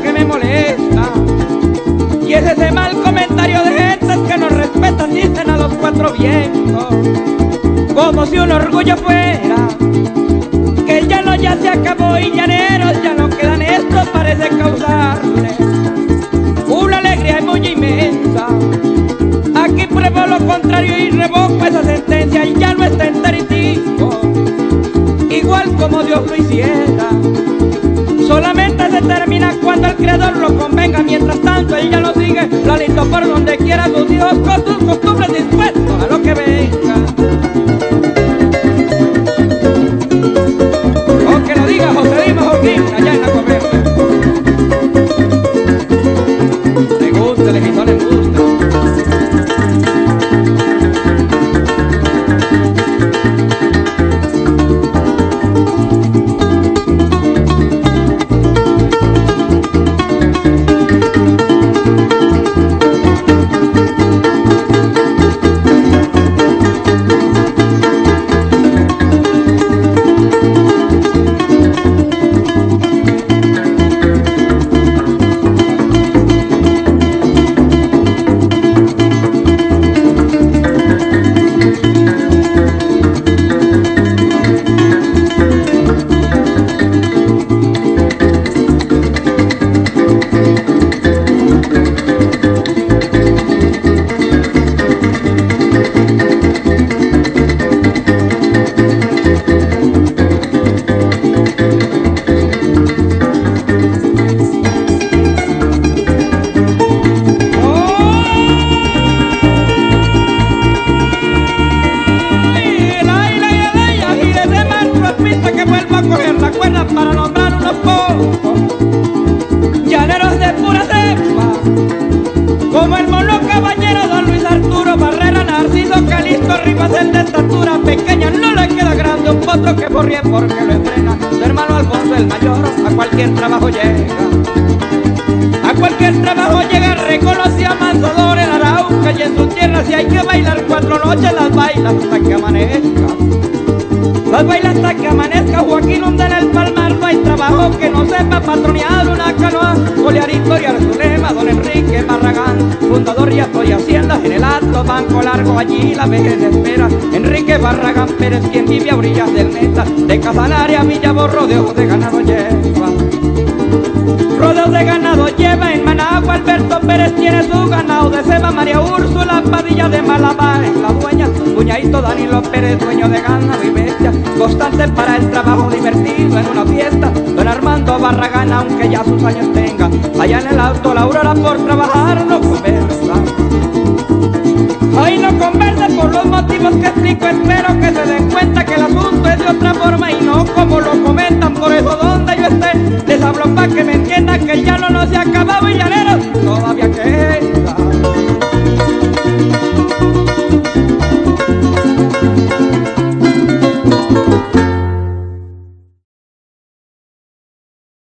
que me molesta. Y es ese mal comentario de gentes que no respetan, dicen a los cuatro vientos, como si un orgullo fuera, que el llano ya se acabó y llaneros ya no quedan. Esto parece causarle una alegría muy inmensa. Aquí pruebo lo contrario y revoco esa sentencia. El llano está enteritico, igual como Dios lo hiciera. Solamente se termina cuando el Creador lo convenga. Mientras tanto él ya lo sigue, lalito por donde quiera, sus hijos con sus costumbres dispuestos a lo que venga. O que lo diga José Dima Joaquín allá en la comercia. Le gusta, le gusta, le gusta. Para nombrar unos pocos llaneros de pura cepa, como el mono caballero don Luis Arturo Barrera, Narciso Calixto Rivas, el de estatura pequeña, no le queda grande un potro que corría porque lo enfrena. Su hermano Alfonso el mayor a cualquier trabajo llega, a cualquier trabajo llega. Reconoció a Manzodor en Arauca y en su tierra si hay que bailar 4 noches las bailas hasta que amanezca. Las bailas hasta que amanezca. Joaquín hunde en el palmar, no hay trabajo que no sepa patronear una canoa. Olear historiar su lema, don Enrique Barragán, fundador y estoy haciendas en el alto banco largo, allí la vejez espera. Enrique Barragán Pérez, quien vive a orillas del Meta, de Casanare a Villavo, rodeos de ganado lleva. Rodeos de ganado lleva en Managua, Alberto Pérez tiene su ganado de ceba. María Úrsula Padilla de Malabar es la dueña, cuñadito Danilo Pérez, dueño de ganado y bestia, constante para el trabajo divertido en una fiesta. Don Armando Barragán, aunque ya sus años tenga, allá en el alto la Aurora por trabajar no conversa. Ay, no conversa por los motivos que explico, espero que se den cuenta que el asunto es de otra forma y no como lo comentan. Por eso donde yo esté les hablo pa' que me entiendan que el llano no se ha acabado y ya